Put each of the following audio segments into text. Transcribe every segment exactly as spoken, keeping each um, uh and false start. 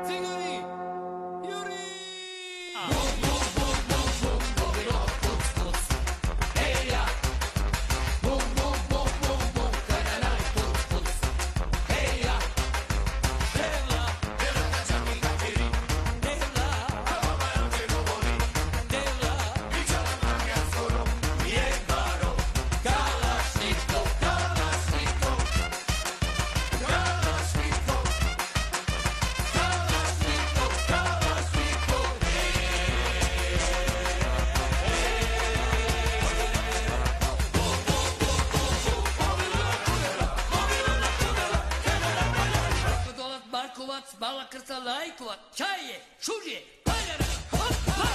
Bala krca lajkova, čaje, šužje, paljara, hop, hop!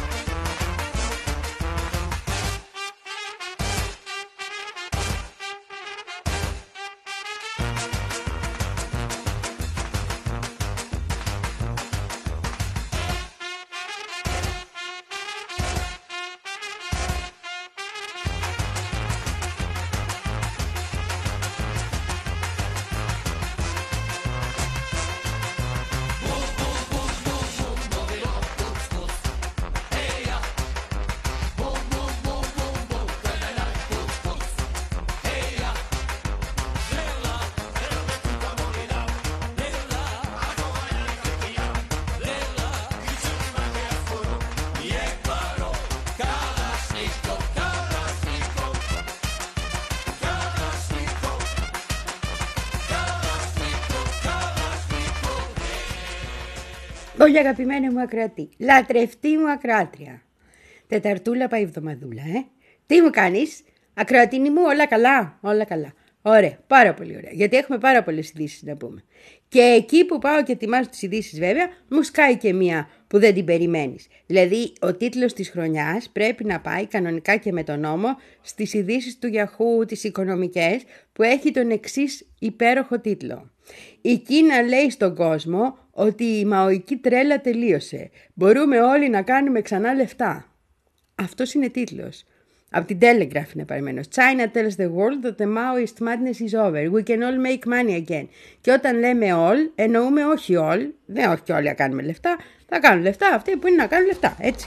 Όλοι αγαπημένοι μου ακροατή, λατρευτή μου ακροάτρια. Τεταρτούλα πάει εβδομαδούλα, ε. Τι μου κάνεις, ακροατίνη μου, όλα καλά, όλα καλά. Ωραία, πάρα πολύ ωραία, γιατί έχουμε πάρα πολλές ειδήσεις να πούμε. Και εκεί που πάω και ετοιμάζω τις ειδήσεις βέβαια, μου σκάει και μία που δεν την περιμένεις. Δηλαδή, ο τίτλος της χρονιάς πρέπει να πάει κανονικά και με τον νόμο στις ειδήσεις του Yahoo, τις οικονομικές, που έχει τον εξής υπέροχο τίτλο. Η Κίνα λέει στον κόσμο ότι η μαοϊκή τρέλα τελείωσε. Μπορούμε όλοι να κάνουμε ξανά λεφτά. Αυτός είναι τίτλος. Από την Telegraph είναι παρημένος. China tells the world that the Maoist madness is over. We can all make money again. Και όταν λέμε all, εννοούμε όχι all. Δεν όχι και όλοι να κάνουμε λεφτά. Θα κάνουν λεφτά αυτοί που είναι να κάνουν λεφτά. Έτσι.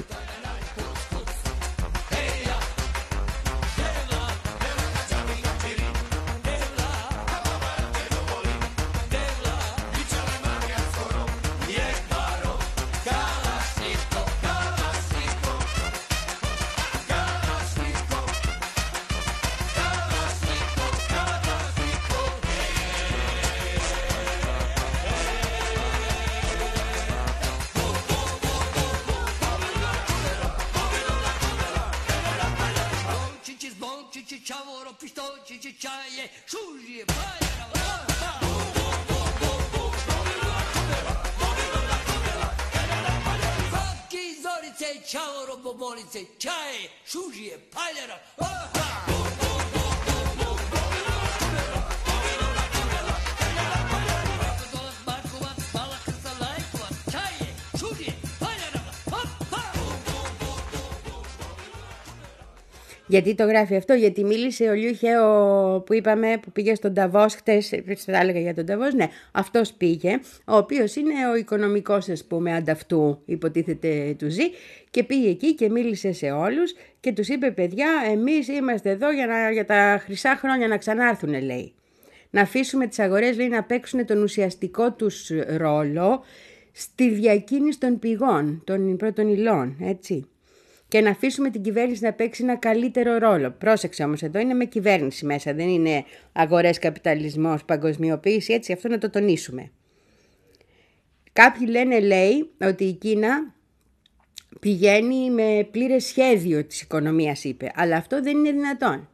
Γιατί το γράφει αυτό, γιατί μίλησε ο Λιούχεο που είπαμε, που πήγε στον Νταβός χτες, θα έλεγα για τον Νταβός, ναι, αυτός πήγε, ο οποίος είναι ο οικονομικός, ας πούμε, ανταυτού, υποτίθεται του ζει, και πήγε εκεί και μίλησε σε όλους και τους είπε, παιδιά, εμείς είμαστε εδώ για, να, για τα χρυσά χρόνια να ξανάρθουν, λέει. Να αφήσουμε τις αγορές, λέει, να παίξουν τον ουσιαστικό τους ρόλο στη διακίνηση των πηγών, των πρώτων υλών, έτσι. Και να αφήσουμε την κυβέρνηση να παίξει ένα καλύτερο ρόλο. Πρόσεξε όμως, εδώ είναι με κυβέρνηση μέσα, δεν είναι αγορές, καπιταλισμός, παγκοσμιοποίηση, έτσι, αυτό να το τονίσουμε. Κάποιοι λένε, λέει, ότι η Κίνα πηγαίνει με πλήρες σχέδιο της οικονομίας, είπε, αλλά αυτό δεν είναι δυνατόν.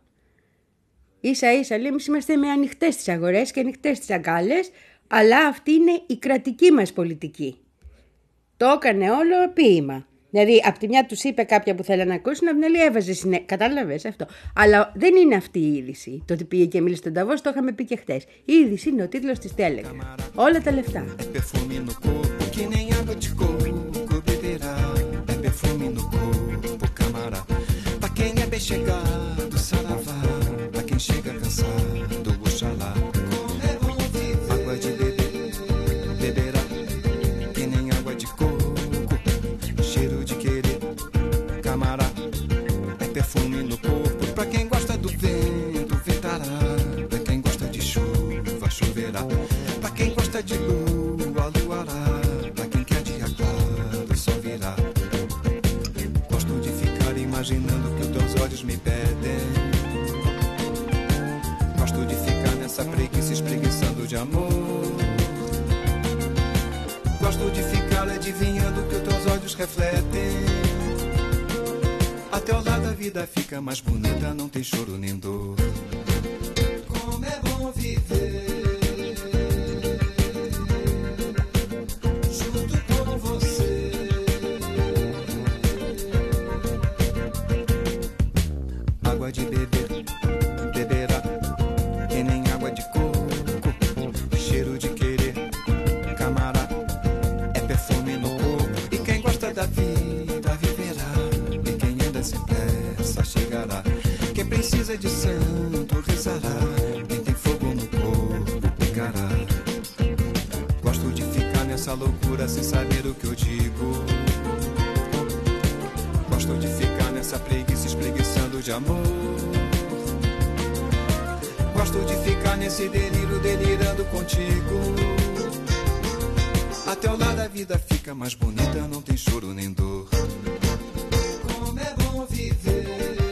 Ίσα ίσα, λέει, εμείς είμαστε με ανοιχτές τις αγορές και ανοιχτές τις αγκάλες, αλλά αυτή είναι η κρατική μας πολιτική. Το έκανε όλο ποίημα. Δηλαδή, από τη μια τους είπε κάποια που θέλανε να ακούσουν, από την άλλη έβαζε συνέχεια. Κατάλαβες αυτό. Αλλά δεν είναι αυτή η είδηση. Το ότι πήγε και μίλησε στον Νταβός, το είχαμε πει και χτες. Η είδηση είναι ο τίτλος της Telegram. Όλα τα λεφτά. a luará. Pra quem quer dia claro, o sol virá. Gosto de ficar imaginando que os teus olhos me pedem. Gosto de ficar nessa preguiça espreguiçando de amor. Gosto de ficar adivinhando que os teus olhos refletem. Até o lado a vida fica mais bonita, não tem choro nem dor. Como é bom viver junto com você. Água de beber, beberá, que nem água de coco. Cheiro de querer, camará, é perfume no corpo. E quem gosta da vida viverá, e quem anda sem pressa chegará. Quem precisa de santo rezará, quem tem fogo no corpo pegará. Gosto de ficar nessa loucura sem saber o que eu digo. Gosto de ficar nessa preguiça espreguiçando de amor. Gosto de ficar nesse delírio delirando contigo. Até o lado a vida fica mais bonita, não tem choro nem dor. Como é bom viver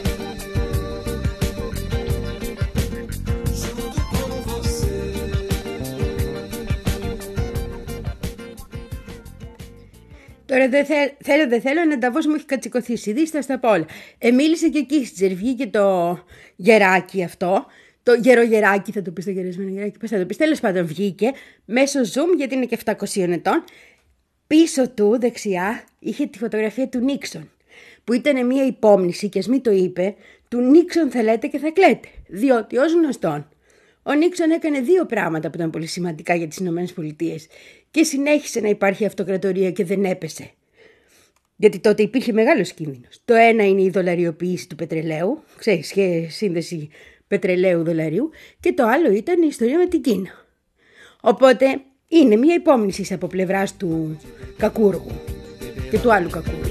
junto com você. Τώρα δεν θε, θέλω, δεν θέλω, ένα Νταβός μου έχει κατσικωθήσει, δίσταστα απ' όλα. Ε, μίλησε και εκεί στη Τζερβή και το γεράκι αυτό, το γερογεράκι θα το πεις, το γερασμένο γεράκι, πώς θα το πεις, τέλος πάντων βγήκε μέσω Zoom γιατί είναι και επτακόσιων ετών. Πίσω του, δεξιά, είχε τη φωτογραφία του Νίξον, που ήταν μια υπόμνηση, και ας μην το είπε, του Νίξον θα λέτε και θα κλαίτε, διότι ως γνωστόν ο Νίξον έκανε δύο πράγματα που ήταν πολύ σημαντικά για τις Ηνωμένες Πολιτείες και συνέχισε να υπάρχει αυτοκρατορία και δεν έπεσε. Γιατί τότε υπήρχε μεγάλος κίνδυνος. Το ένα είναι η δολαριοποίηση του πετρελαίου, ξέρεις, και σύνδεση πετρελαίου-δολαρίου, και το άλλο ήταν η ιστορία με την Κίνα. Οπότε είναι μια υπόμνηση από πλευράς του κακούργου και του άλλου κακούργου.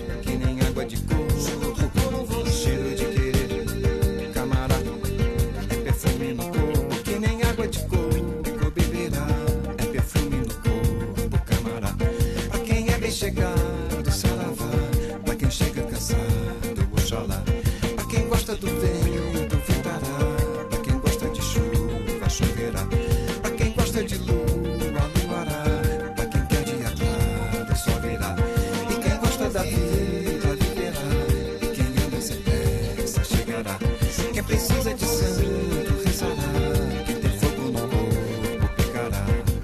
Chegado, saravá, pra quem chega cansado, oxalá. Pra quem gosta do vento, ventará. Pra quem gosta de chuva, choverá. Pra quem gosta de lua, luará. Pra quem quer dia claro, só virá. E quem gosta da vida, viverá. E quem anda sem pressa, chegará. Quem precisa de santo, rezará. Quem tem fogo no corpo, pegará.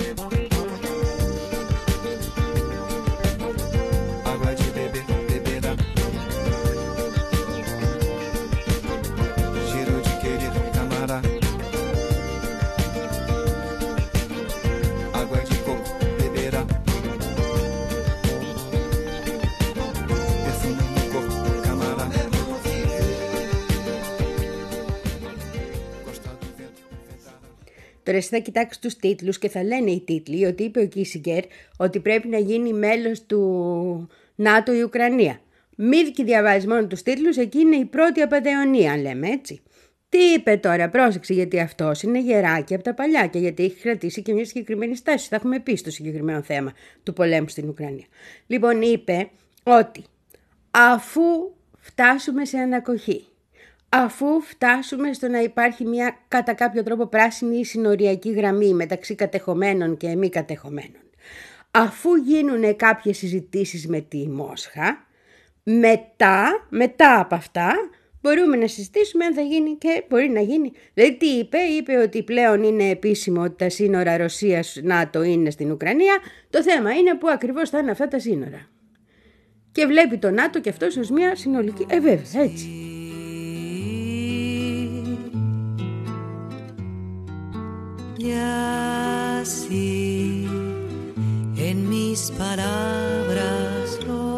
Τώρα εσύ θα κοιτάξεις τους τίτλους και θα λένε οι τίτλοι ότι είπε ο Κίσιγκερ ότι πρέπει να γίνει μέλος του ΝΑΤΟ η Ουκρανία. Μη και διαβάζεις μόνο τους τίτλους, εκεί είναι η πρώτη απατεωνία, λέμε έτσι. Τι είπε τώρα, πρόσεξε, γιατί αυτός είναι γεράκι από τα παλιά και γιατί έχει κρατήσει και μια συγκεκριμένη στάση. Θα έχουμε πει στο συγκεκριμένο θέμα του πολέμου στην Ουκρανία. Λοιπόν, είπε ότι αφού φτάσουμε σε ανακοχή, αφού φτάσουμε στο να υπάρχει μια κατά κάποιο τρόπο πράσινη συνοριακή γραμμή μεταξύ κατεχομένων και μη κατεχομένων, αφού γίνουν κάποιες συζητήσεις με τη Μόσχα, μετά, μετά από αυτά μπορούμε να συζητήσουμε αν θα γίνει και μπορεί να γίνει. Δηλαδή τι είπε, είπε ότι πλέον είναι επίσημο ότι τα σύνορα Ρωσίας-ΝΑΤΟ είναι στην Ουκρανία, το θέμα είναι που ακριβώς θα είναι αυτά τα σύνορα. Και βλέπει το ΝΑΤΟ και αυτός ως μια συνολική, ε βέβαια έτσι. Y así en mis palabras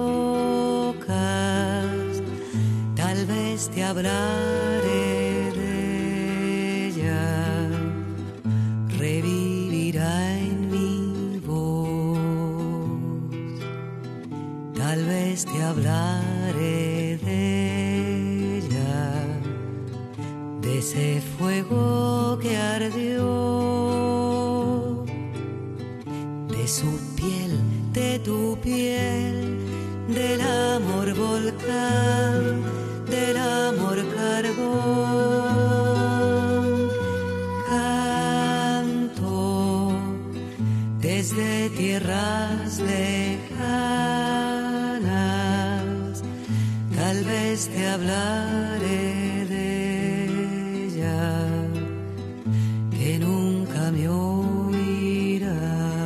locas tal vez te hablaré de ella, revivirá en mi voz, tal vez te hablaré de ella, de ese fuego que ardió, de su piel piel, de tu piel, del amor volcán, del amor carbón. Canto desde tierras lejanas, tal vez te hablaré de ella, que nunca me oirá.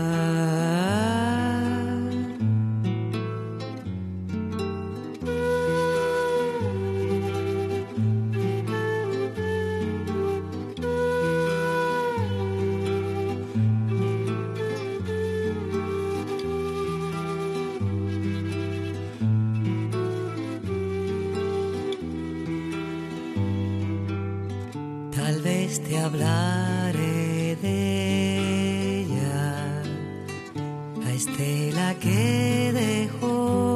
Tal vez te hablaré de ella, la estela que dejó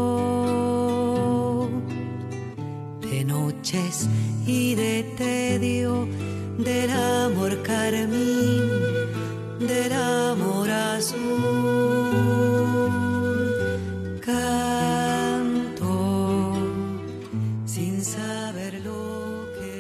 de noches y de tedio, del amor carmín, del amor azul. Canto sin saber lo que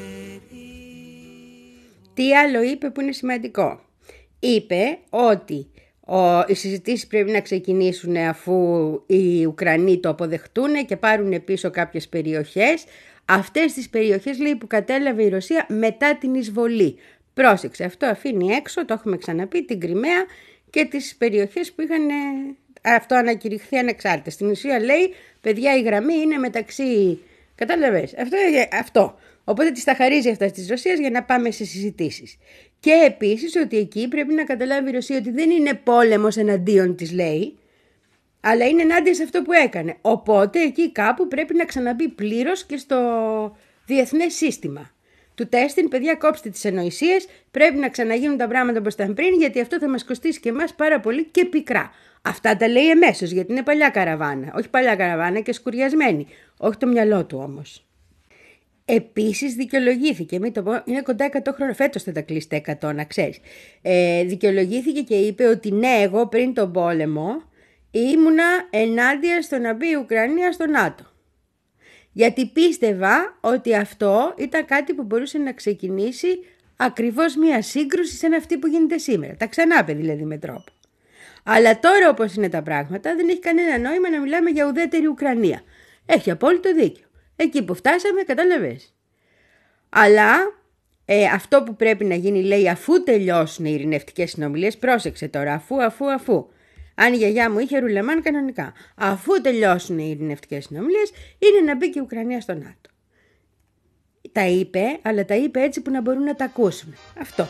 Τι άλλο είπε που είναι σημαντικό? Είπε ότι ο, οι συζητήσεις πρέπει να ξεκινήσουν αφού οι Ουκρανοί το αποδεχτούν και πάρουν πίσω κάποιες περιοχές. Αυτές τις περιοχές, λέει, που κατέλαβε η Ρωσία μετά την εισβολή. Πρόσεξε, αυτό αφήνει έξω, το έχουμε ξαναπεί, την Κριμαία και τις περιοχές που είχαν αυτό ανακηρυχθεί ανεξάρτητα. Στην ουσία, λέει, παιδιά, η γραμμή είναι μεταξύ... Κατάλαβες, αυτό, αυτό. Οπότε τις τα χαρίζει αυτά της Ρωσίας για να πάμε σε συζητήσεις. Και επίσης ότι εκεί πρέπει να καταλάβει η Ρωσία ότι δεν είναι πόλεμος εναντίον της, λέει, αλλά είναι ενάντια σε αυτό που έκανε. Οπότε εκεί κάπου πρέπει να ξαναμπεί πλήρως και στο διεθνές σύστημα. Του τέστην, παιδιά, κόψτε τις ανοησίες, πρέπει να ξαναγίνουν τα πράγματα όπως ήταν πριν, γιατί αυτό θα μας κοστίσει και εμάς πάρα πολύ και πικρά. Αυτά τα λέει εμέσως, γιατί είναι παλιά καραβάνα. Όχι παλιά καραβάνα και σκουριασμένη. Όχι το μυαλό του όμως. Επίσης δικαιολογήθηκε, μην το πω, είναι κοντά εκατό χρόνια, φέτος θα τα κλείσει τα εκατό, να ξέρεις. Ε, δικαιολογήθηκε και είπε ότι ναι, εγώ πριν τον πόλεμο ήμουνα ενάντια στο να μπει η Ουκρανία στο ΝΑΤΟ. Γιατί πίστευα ότι αυτό ήταν κάτι που μπορούσε να ξεκινήσει ακριβώς μια σύγκρουση σαν αυτή που γίνεται σήμερα. Τα ξανάπε δηλαδή με τρόπο. Αλλά τώρα όπως είναι τα πράγματα δεν έχει κανένα νόημα να μιλάμε για ουδέτερη Ουκρανία. Έχει απόλυτο δίκιο. Εκεί που φτάσαμε, κατάλαβες. Αλλά ε, αυτό που πρέπει να γίνει, λέει, αφού τελειώσουν οι ειρηνευτικές συνομιλίες, πρόσεξε τώρα, αφού, αφού, αφού. Αν η γιαγιά μου είχε ρουλεμάν κανονικά, αφού τελειώσουν οι ειρηνευτικές συνομιλίες, είναι να μπει και η Ουκρανία στο ΝΑΤΟ. Τα είπε, αλλά τα είπε έτσι που να μπορούν να τα ακούσουν. Αυτό.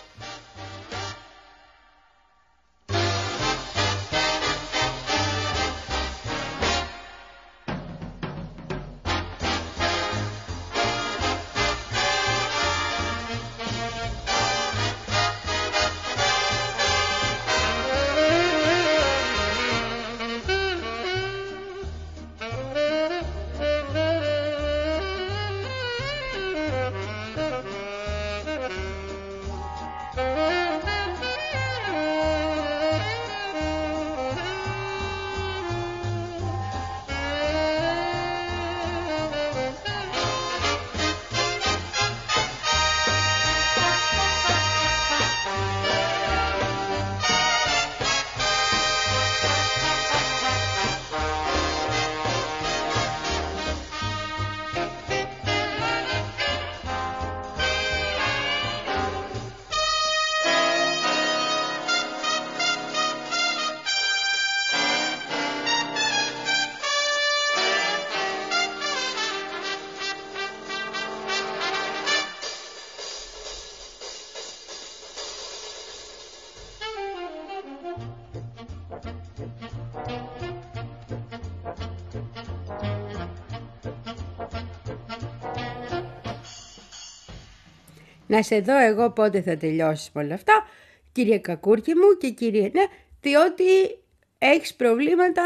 Να σε δω εγώ πότε θα τελειώσεις με όλα αυτά, κύριε Κακούρκη μου και κύριε, ναι, διότι έχεις προβλήματα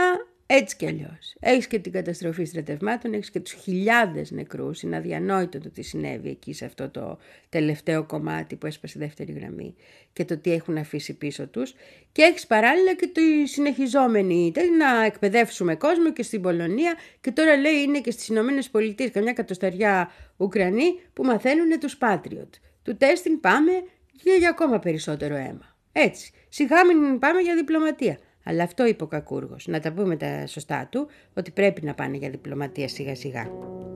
Έτσι κι αλλιώς. Έχεις και την καταστροφή στρατευμάτων, έχεις και τους χιλιάδες νεκρούς. Είναι αδιανόητο το τι συνέβη εκεί σε αυτό το τελευταίο κομμάτι που έσπασε η δεύτερη γραμμή και το τι έχουν αφήσει πίσω τους. Και έχεις παράλληλα και τη συνεχιζόμενη να εκπαιδεύσουμε κόσμο και στην Πολωνία και τώρα λέει είναι και στις Ηνωμένες Πολιτείες καμιά κατοσταριά Ουκρανοί που μαθαίνουν τους Patriot. Του τέστην πάμε και για ακόμα περισσότερο αίμα. Έτσι, σιγά μην πάμε για διπλωματία. Αλλά αυτό είπε ο Κακούργος, να τα πούμε τα σωστά του, ότι πρέπει να πάνε για διπλωματία σιγά σιγά.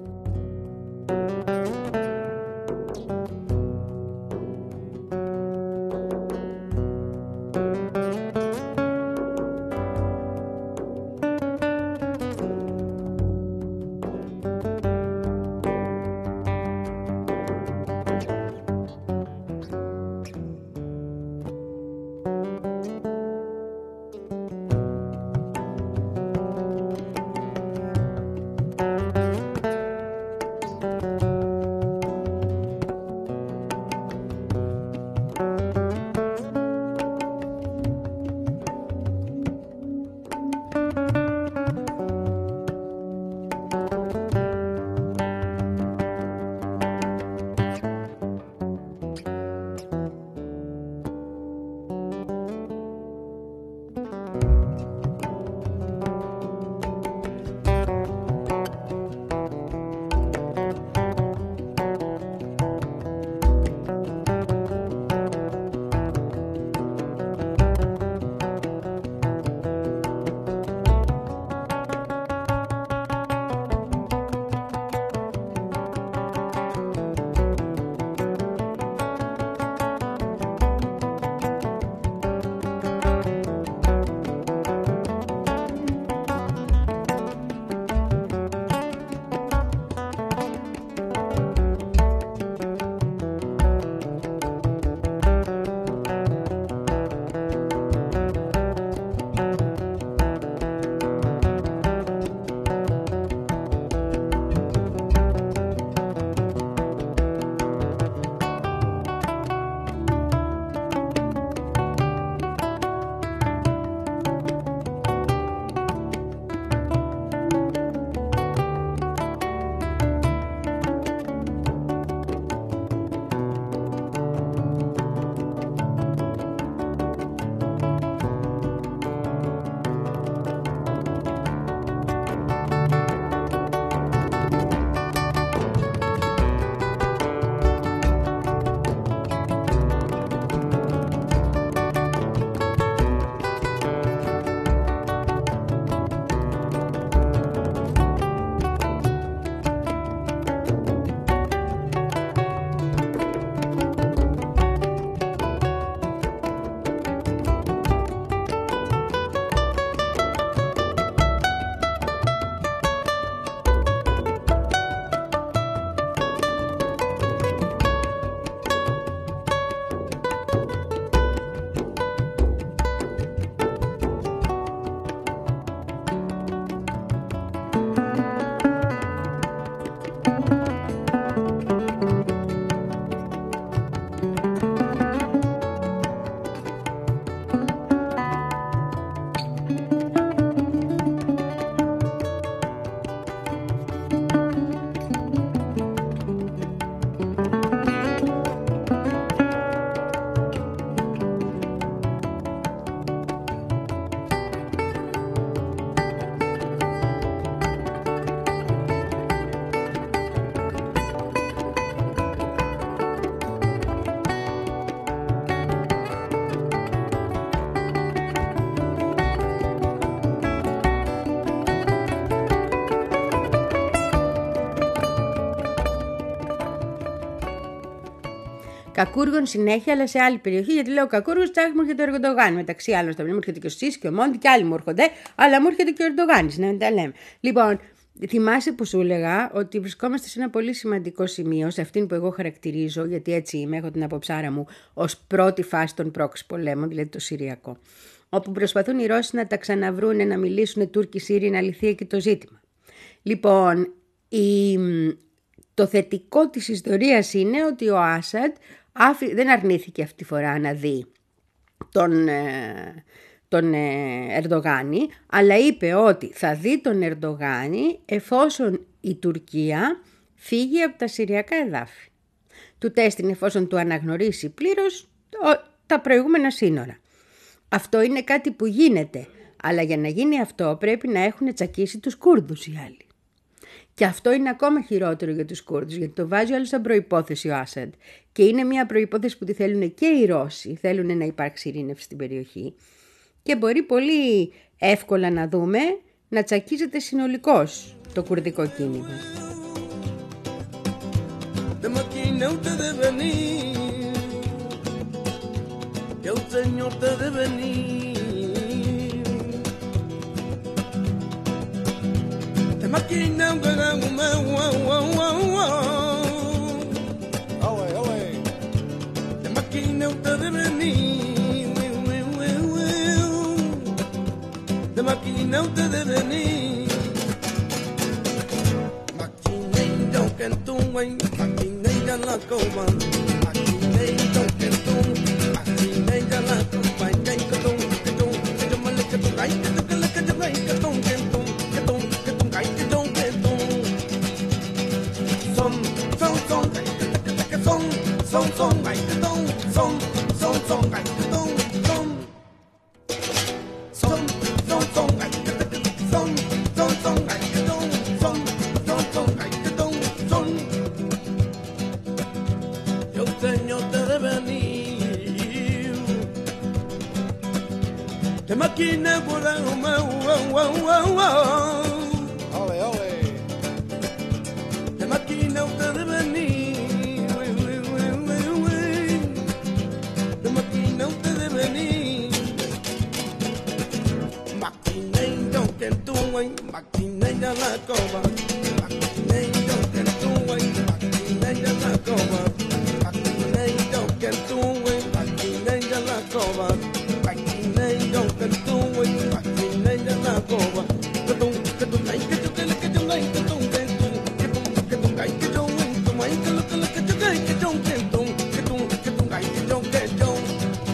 Κακούργων συνέχεια, αλλά σε άλλη περιοχή, γιατί λέω Κακούργος, τσάκ μου έρχεται ο Ερντογάν. Μεταξύ άλλων, στα μου έρχεται και ο Σίς και ο Μόντι και άλλοι μου έρχονται, αλλά μου έρχεται και ο Ερντογάν, να μην τα λέμε. Λοιπόν, θυμάσαι που σου έλεγα ότι βρισκόμαστε σε ένα πολύ σημαντικό σημείο, σε αυτήν που εγώ χαρακτηρίζω, γιατί έτσι είμαι, έχω την αποψάρα μου, ως πρώτη φάση των πρόξι πολέμων, δηλαδή το Συριακό. Όπου προσπαθούν οι Ρώσοι να τα ξαναβρούν, να μιλήσουν Τούρκοι Σύριοι, να λυθεί εκεί το ζήτημα. Λοιπόν, η... το θετικό της ιστορίας είναι ότι ο Άσαντ άφη... δεν αρνήθηκε αυτή τη φορά να δει τον, ε... τον Ερντογάνη, αλλά είπε ότι θα δει τον Ερντογάνη εφόσον η Τουρκία φύγει από τα συριακά εδάφη. Του τέστην εφόσον του αναγνωρίσει πλήρως τα προηγούμενα σύνορα. Αυτό είναι κάτι που γίνεται, αλλά για να γίνει αυτό πρέπει να έχουν τσακίσει τους Κούρδους οι άλλοι. Και αυτό είναι ακόμα χειρότερο για τους Κούρδους, γιατί το βάζει όλο σαν προϋπόθεση ο Άσαντ. Και είναι μια προϋπόθεση που τη θέλουν και οι Ρώσοι, θέλουν να υπάρξει ειρήνευση στην περιοχή. Και μπορεί πολύ εύκολα να δούμε να τσακίζεται συνολικώς το κουρδικό κίνημα. De maquinauta de venir Maquinei don't get to wait Maquinei ya la coma Maquinei don't get to Maquinei ya la coma Gai ka tung ka tung ka tung male ka tung gai ka tung ka ka tung gai ka tung ka tung ka tung ka tung gai ka tung ka tung Som som som gai ka ka ka som som som gai ka tung som som som gai ka tung som som som som gai ka som som som gai ka tung som som som gai ka tung som Yo señor te de venir Te maquina por la uma Ole ole Te maquina te de venir Te maquina te de venir Maquinei don't get to wait Maquinei ya la coma Maquinei don't get to wait Maquinei ya la coma Maquinei don't get to wait Maquinei ya la coma Maquinei don't get to wait Maquinei ya la coma Que tung que tung ay que tung que tung ay que tung que tung que tung que tung ay que tung tung ay que lo que lo que tung ay que tung que tung que tung que tung ay que tung que tung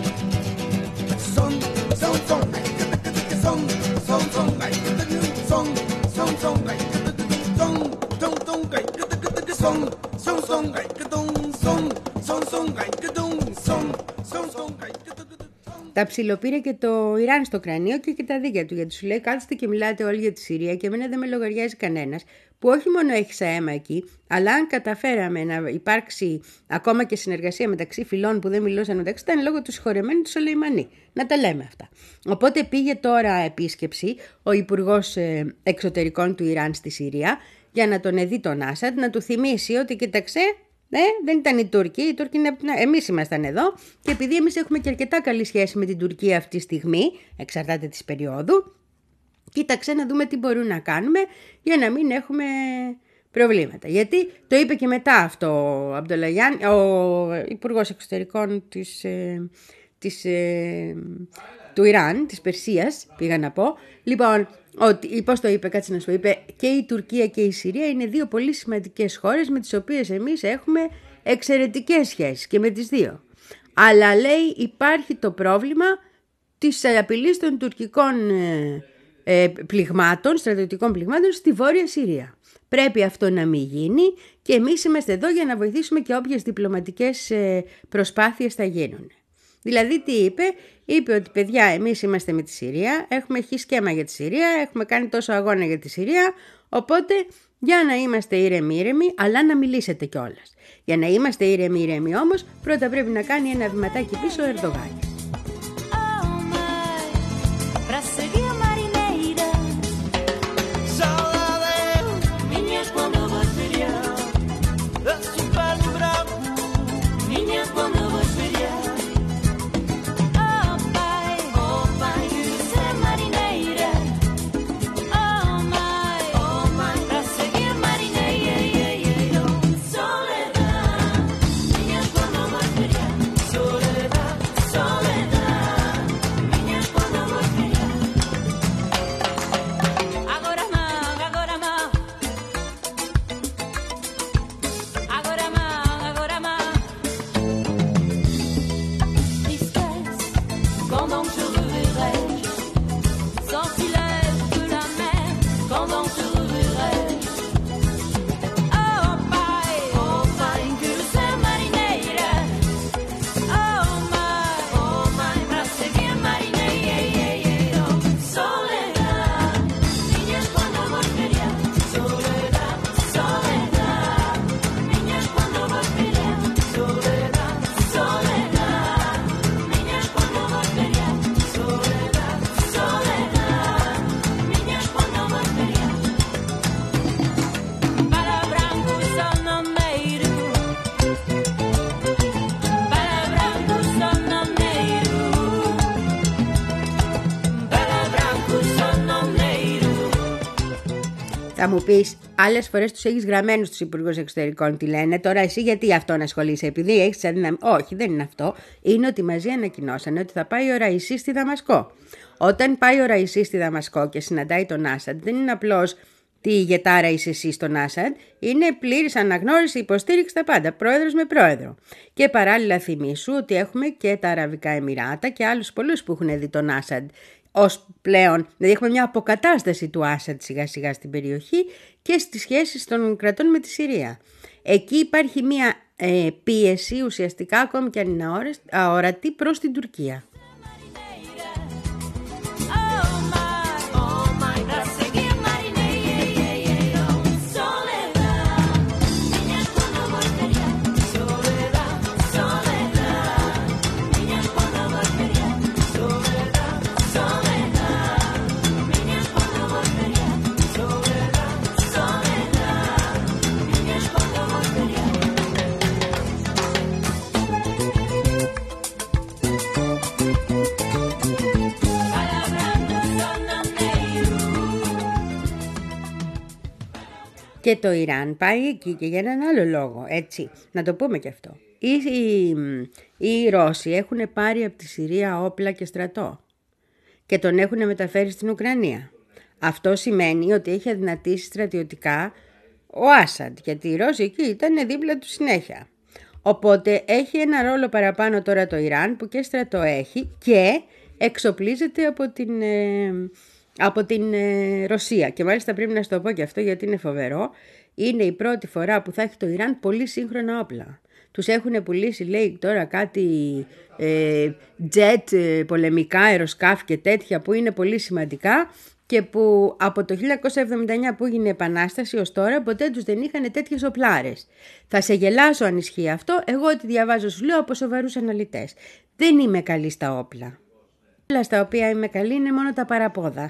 Son son son ay que que son son son ay que son son son ay que son son son ay que son son son ay que tung son son son ay que tung son son son ay que Τα ψιλοπήρε και το Ιράν στο κρανίο και, και τα δίκαια του, γιατί σου λέει κάθεστε και μιλάτε όλοι για τη Συρία και εμένα δεν με λογαριάζει κανένας, που όχι μόνο έχει αίμα εκεί, αλλά αν καταφέραμε να υπάρξει ακόμα και συνεργασία μεταξύ φυλών που δεν μιλούσαν μεταξύ, ήταν λόγω του συγχωρεμένου του Σολεϊμανί. Να τα λέμε αυτά. Οπότε πήγε τώρα επίσκεψη ο Υπουργός Εξωτερικών του Ιράν στη Συρία για να τον δει τον Άσαντ, να του θυμίσει ότι κοίταξε. Ναι, δεν ήταν οι Τούρκοι, οι Τούρκοι είναι... εμείς ήμασταν εδώ και επειδή εμείς έχουμε και αρκετά καλή σχέση με την Τουρκία αυτή τη στιγμή, εξαρτάται της περίοδου, κοίταξε να δούμε τι μπορούμε να κάνουμε για να μην έχουμε προβλήματα. Γιατί το είπε και μετά αυτό ο Αμπτολαγιάν, ο Υπουργός Εξωτερικών της, ε, της, ε, του Ιράν, της Περσίας, πήγα να πω. Λοιπόν, ότι, πώς το είπε, κάτσε να σου είπε, και η Τουρκία και η Συρία είναι δύο πολύ σημαντικές χώρες με τις οποίες εμείς έχουμε εξαιρετικές σχέσεις και με τις δύο. Αλλά λέει υπάρχει το πρόβλημα της απειλής των τουρκικών ε, ε, πληγμάτων, στρατιωτικών πληγμάτων στη Βόρεια Συρία. Πρέπει αυτό να μην γίνει και εμείς είμαστε εδώ για να βοηθήσουμε και όποιες διπλωματικές ε, προσπάθειες θα γίνουν. Δηλαδή τι είπε, είπε ότι παιδιά εμείς είμαστε με τη Συρία, έχουμε έχει σκέμα για τη Συρία, έχουμε κάνει τόσο αγώνα για τη Συρία, οπότε για να είμαστε ήρεμοι ήρεμοι, αλλά να μιλήσετε κιόλας. Για να είμαστε ήρεμοι ήρεμοι όμως, πρώτα πρέπει να κάνει ένα βηματάκι πίσω ο Ερντογάν. Soledad, Θα μου πεις, άλλες φορές τους έχεις γραμμένους τους υπουργούς εξωτερικών, τι λένε. Τώρα εσύ γιατί αυτό να ασχολείσαι, επειδή έχεις αδυναμία? Όχι, δεν είναι αυτό. Είναι ότι μαζί ανακοινώσανε ότι θα πάει ο Ραϊσί στη Δαμασκό. Όταν πάει ο Ραϊσί στη Δαμασκό και συναντάει τον Άσαντ, δεν είναι απλώς τι ηγετάρα είσαι εσύ στον Άσαντ, είναι πλήρης αναγνώριση, υποστήριξη τα πάντα, πρόεδρος με πρόεδρο. Και παράλληλα θυμίσου ότι έχουμε και τα Αραβικά Εμιράτα και άλλους πολλούς που έχουν δει τον Άσαντ ως πλέον, δηλαδή έχουμε μια αποκατάσταση του Άσαντ σιγά σιγά στην περιοχή και στις σχέσεις των κρατών με τη Συρία. Εκεί υπάρχει μια ε, πίεση ουσιαστικά, ακόμη και αν είναι αόρατη, προς την Τουρκία. Και το Ιράν πάει εκεί και για έναν άλλο λόγο, έτσι, να το πούμε και αυτό. Οι, οι, οι Ρώσοι έχουν πάρει από τη Συρία όπλα και στρατό και τον έχουν μεταφέρει στην Ουκρανία. Αυτό σημαίνει ότι έχει αδυνατήσει στρατιωτικά ο Άσαντ, γιατί οι Ρώσοι εκεί ήταν δίπλα του συνέχεια. Οπότε έχει ένα ρόλο παραπάνω τώρα το Ιράν που και στρατό έχει και εξοπλίζεται από την... Ε, από την ε, Ρωσία. Και μάλιστα πρέπει να σου το πω και αυτό γιατί είναι φοβερό. Είναι η πρώτη φορά που θα έχει το Ιράν πολύ σύγχρονα όπλα. Τους έχουν πουλήσει, λέει, τώρα κάτι ε, jet, ε, πολεμικά, αεροσκάφη και τέτοια που είναι πολύ σημαντικά και που από το χίλια εννιακόσια εβδομήντα εννιά που έγινε επανάσταση ως τώρα ποτέ τους δεν είχαν τέτοιες οπλάρες. Θα σε γελάσω αν ισχύει αυτό. Εγώ ό,τι διαβάζω σου λέω από σοβαρούς αναλυτές. Δεν είμαι καλή στα όπλα. Όλα στα οποία είμαι καλή είναι μόνο τα παραπόδα.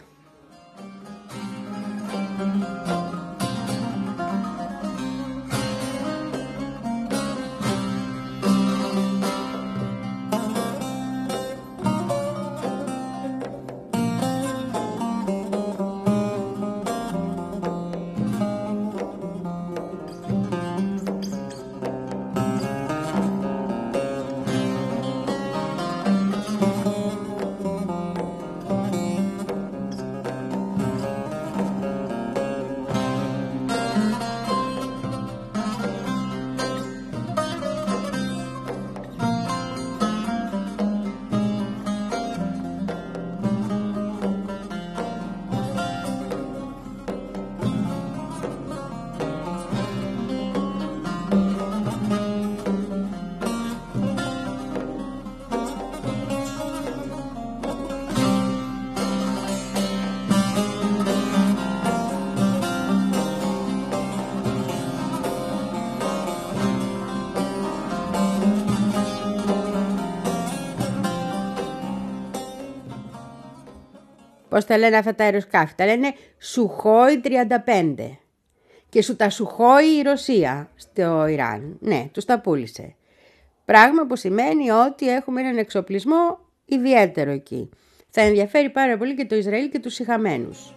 Πώς τα λένε αυτά τα αεροσκάφη? Τα λένε Σουχόι τριάντα πέντε. Και σου τα Σουχόι η Ρωσία στο Ιράν. Ναι, τους τα πούλησε. Πράγμα που σημαίνει ότι έχουμε έναν εξοπλισμό ιδιαίτερο εκεί. Θα ενδιαφέρει πάρα πολύ και το Ισραήλ και τους σιχαμένους.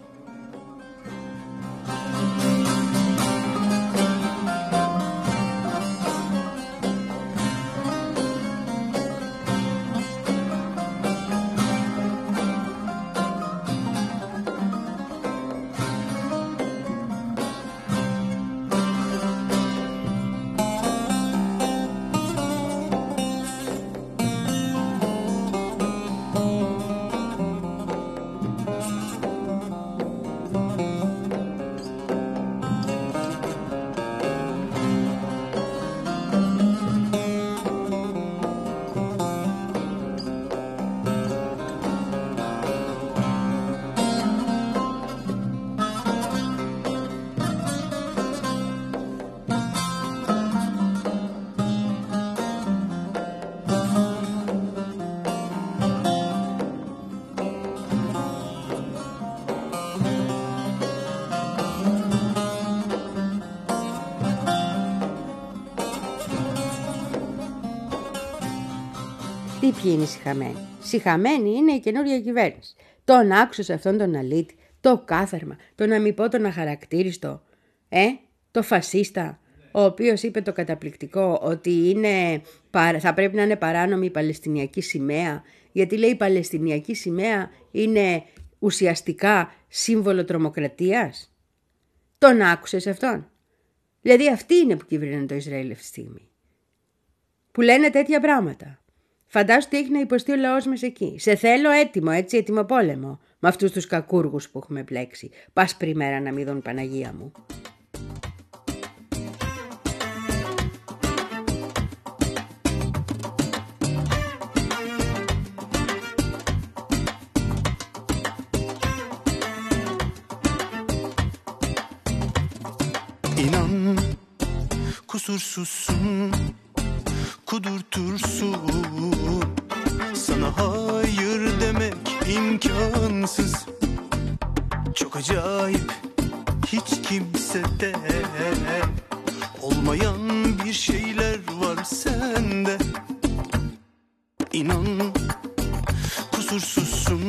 Τι ποιοι είναι οι σιχαμένοι? Σιχαμένοι είναι η καινούργια κυβέρνηση. Τον άκουσα σε αυτόν τον αλήτη. το κάθαρμα, το να μην πω τον αχαρακτήριστο, ε, το φασίστα, ο οποίος είπε το καταπληκτικό ότι είναι, θα πρέπει να είναι παράνομη η Παλαιστινιακή σημαία, γιατί λέει η Παλαιστινιακή σημαία είναι ουσιαστικά σύμβολο τρομοκρατίας. Τον άκουσες αυτόν? Δηλαδή αυτοί είναι που κυβερνάνε το Ισραήλ αυτή τη στιγμή, που λένε τέτοια πράγματα. Φαντάσου τι έχει να υποστεί ο λαός μας εκεί. Σε θέλω έτοιμο, έτσι, έτοιμο πόλεμο, με αυτούς τους κακούργους που έχουμε πλέξει. Πας πριμέρα να μην δουν Παναγία μου. İnan kusursuzsun, kudurtursun. Sana hayır demek imkansız. Çok acayip, hiç kimsede olmayan bir şeyler var sende. İnan kusursuzsun,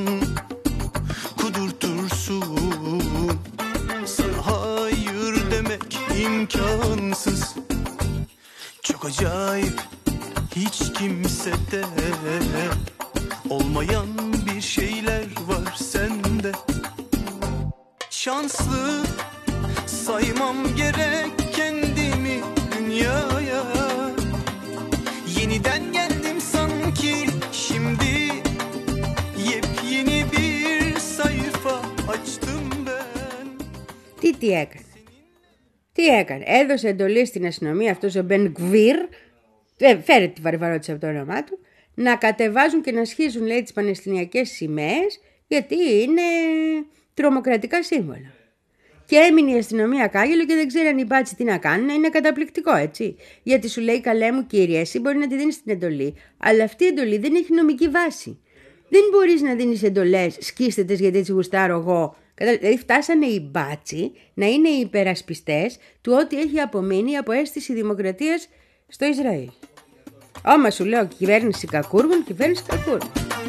kudurtursun. Sana hayır demek imkansız. Çok acayip, hiç kimsede olmayan bir şeyler var sende. Şanslı saymam gerek kendimi dünyaya. Yeniden geldim sanki şimdi, yepyeni bir sayfa açtım ben. Τι τι έκανε. Τι έκανε. Έδωσε εντολή στην αστυνομία αυτός ο Μπεν Γκβίρ, φέρε τη βαρβαρότητα από το όνομά του, να κατεβάζουν και να σχίζουν, λέει, τις παλαιστινιακές σημαίες, γιατί είναι τρομοκρατικά σύμβολα. Και έμεινε η αστυνομία κάγελο και δεν ξέρει αν οι μπάτσοι τι να κάνουν. Είναι καταπληκτικό, έτσι. Γιατί σου λέει, καλέ μου κύριε, εσύ μπορεί να τη δίνεις την εντολή, αλλά αυτή η εντολή δεν έχει νομική βάση. Δεν μπορείς να δίνεις εντολές, σκίστε τες γιατί έτσι γουστάρω εγώ. Δηλαδή φτάσανε οι μπάτσοι να είναι οι υπερασπιστές του ότι έχει απομείνει από αίσθηση δημοκρατίας στο Ισραήλ. Όμα σου λέω, κυβέρνηση κακούργων, κυβέρνηση κακούργων.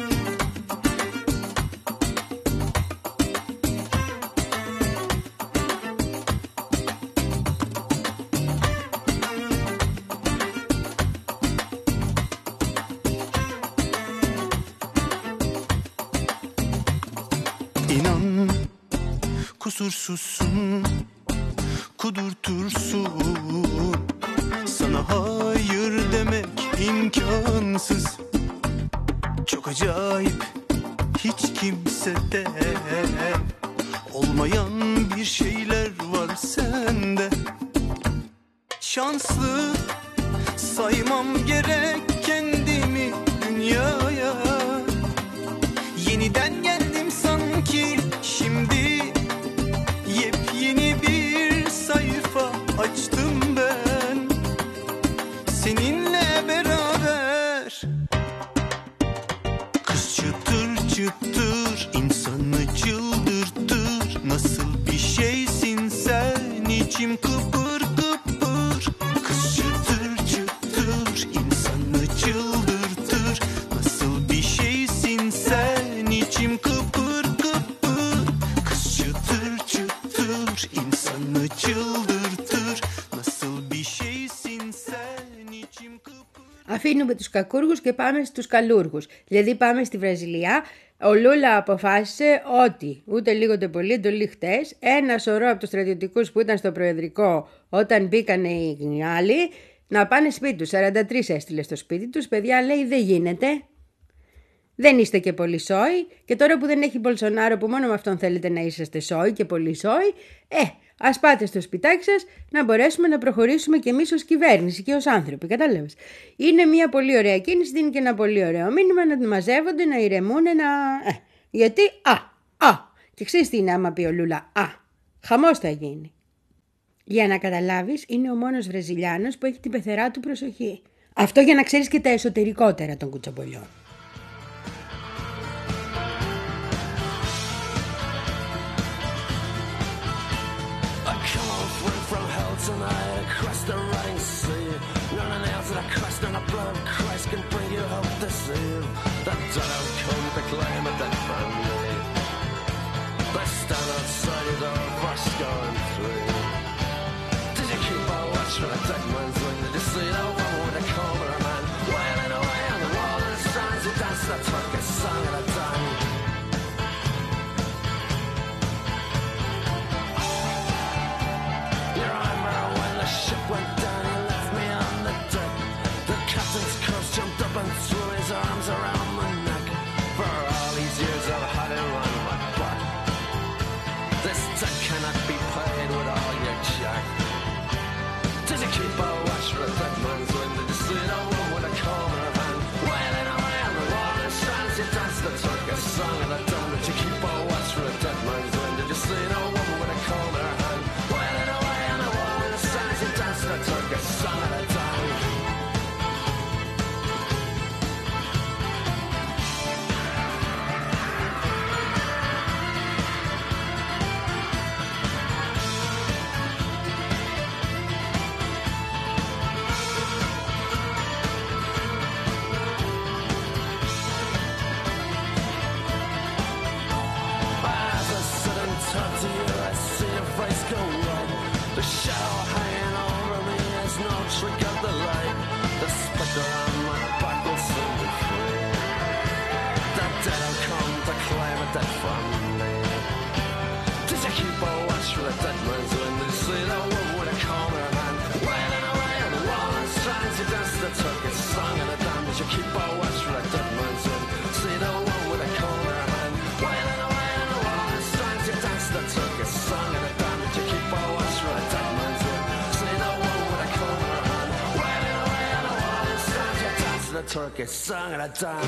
İnan kusursuzsun, kudurtursun. Sana hayır demek imkansız. Çok acayip, hiç kimsede olmayan bir şeyler var sende. Şanslı saymam gerek kendimi dünyaya. Yeniden geldim sanki şimdi, yepyeni bir sayfa açtım ben seninle beraber. Kız çıtır çıtır insanı çıldırtır. Nasıl bir şeysin sen, içim kıpır kıpır. Kız çıtır çıtır insanı çıldırtır. Nasıl bir şeysin sen, içim kıpır kıpır. Kız çıtır çıtır insanı çıldırtır. Nasıl bir şeysin sen, içim kıpır. Αφήνουμε τους κακούργους και πάμε στους καλούργους. Δηλαδή πάμε στη Βραζιλία. Ο Λούλα αποφάσισε ότι ούτε λίγο ούτε πολύ εντολή χτες, ένα σωρό από τους στρατιωτικούς που ήταν στο προεδρικό όταν μπήκαν οι άλλοι να πάνε σπίτι τους. σαράντα τρεις έστειλε στο σπίτι τους. Παιδιά, λέει, δεν γίνεται. Δεν είστε και πολύ σόι. Και τώρα που δεν έχει Μπολσονάρο, που μόνο με αυτόν θέλετε να είσαστε σόι και πολύ σόι, ε, ας πάτε στο σπιτάκι σας να μπορέσουμε να προχωρήσουμε κι εμείς ως κυβέρνηση και ως άνθρωποι. Κατάλαβες. Είναι μια πολύ ωραία κίνηση, δίνει και ένα πολύ ωραίο μήνυμα να μαζεύονται, να ηρεμούν, να. Ε, γιατί, α, α. Και ξέρεις τι είναι άμα πει ο Λούλα, α. Χαμός θα γίνει. Για να καταλάβεις, είναι ο μόνος Βραζιλιάνος που έχει την πεθερά του προσοχή. Αυτό για να ξέρεις και τα εσωτερικότερα των κουτσομπολιών. Tonight across the running sea, none else that I cross, none of blood of Christ can bring you hope to see. The dead come proclaim it then from me. They stand outside your door, rush going through. Did you keep a watch for the dead man's ring? Did you see that one with a cobra man wailing away on the wall and the strands? He danced that Turkish song at a time. You remember when the ship went down, he left me on the deck. The captain's curse jumped up and threw his arms around my neck. For all these years I've had it run my butt. This debt cannot be paid with all your jack. Did you keep a watch for a dead man's wind? Did you see that one with a comb in her hand wailing away on the wall and strands? You danced the Turkish song of the dawn. Did you keep a watch for a dead man's wind? Did you see that woman with a comb in her hand wailing away on the wall and strands? You danced the Turkish song of the dawn. As I sit and talk to you, I see your face go red. The shadow hanging over me has no trick of the light. The spectre on my back will soon be free. The dead will come to claim a debt from me. Did you keep a watch for a dead man's wind? Did you see that woman with a comb in her hand wailing away on the wall and strands? You danced the Turkish song of the dawn. Did you keep a watch for a dead man's wind? See that woman with a comb in her hand wailing away on the wall and strands? You danced the Turkish song of the dawn. Did you keep a watch for a dead man's wind? See that woman with a comb in her hand wailing away on the wall and strands? You danced the Turkish song of the dawn.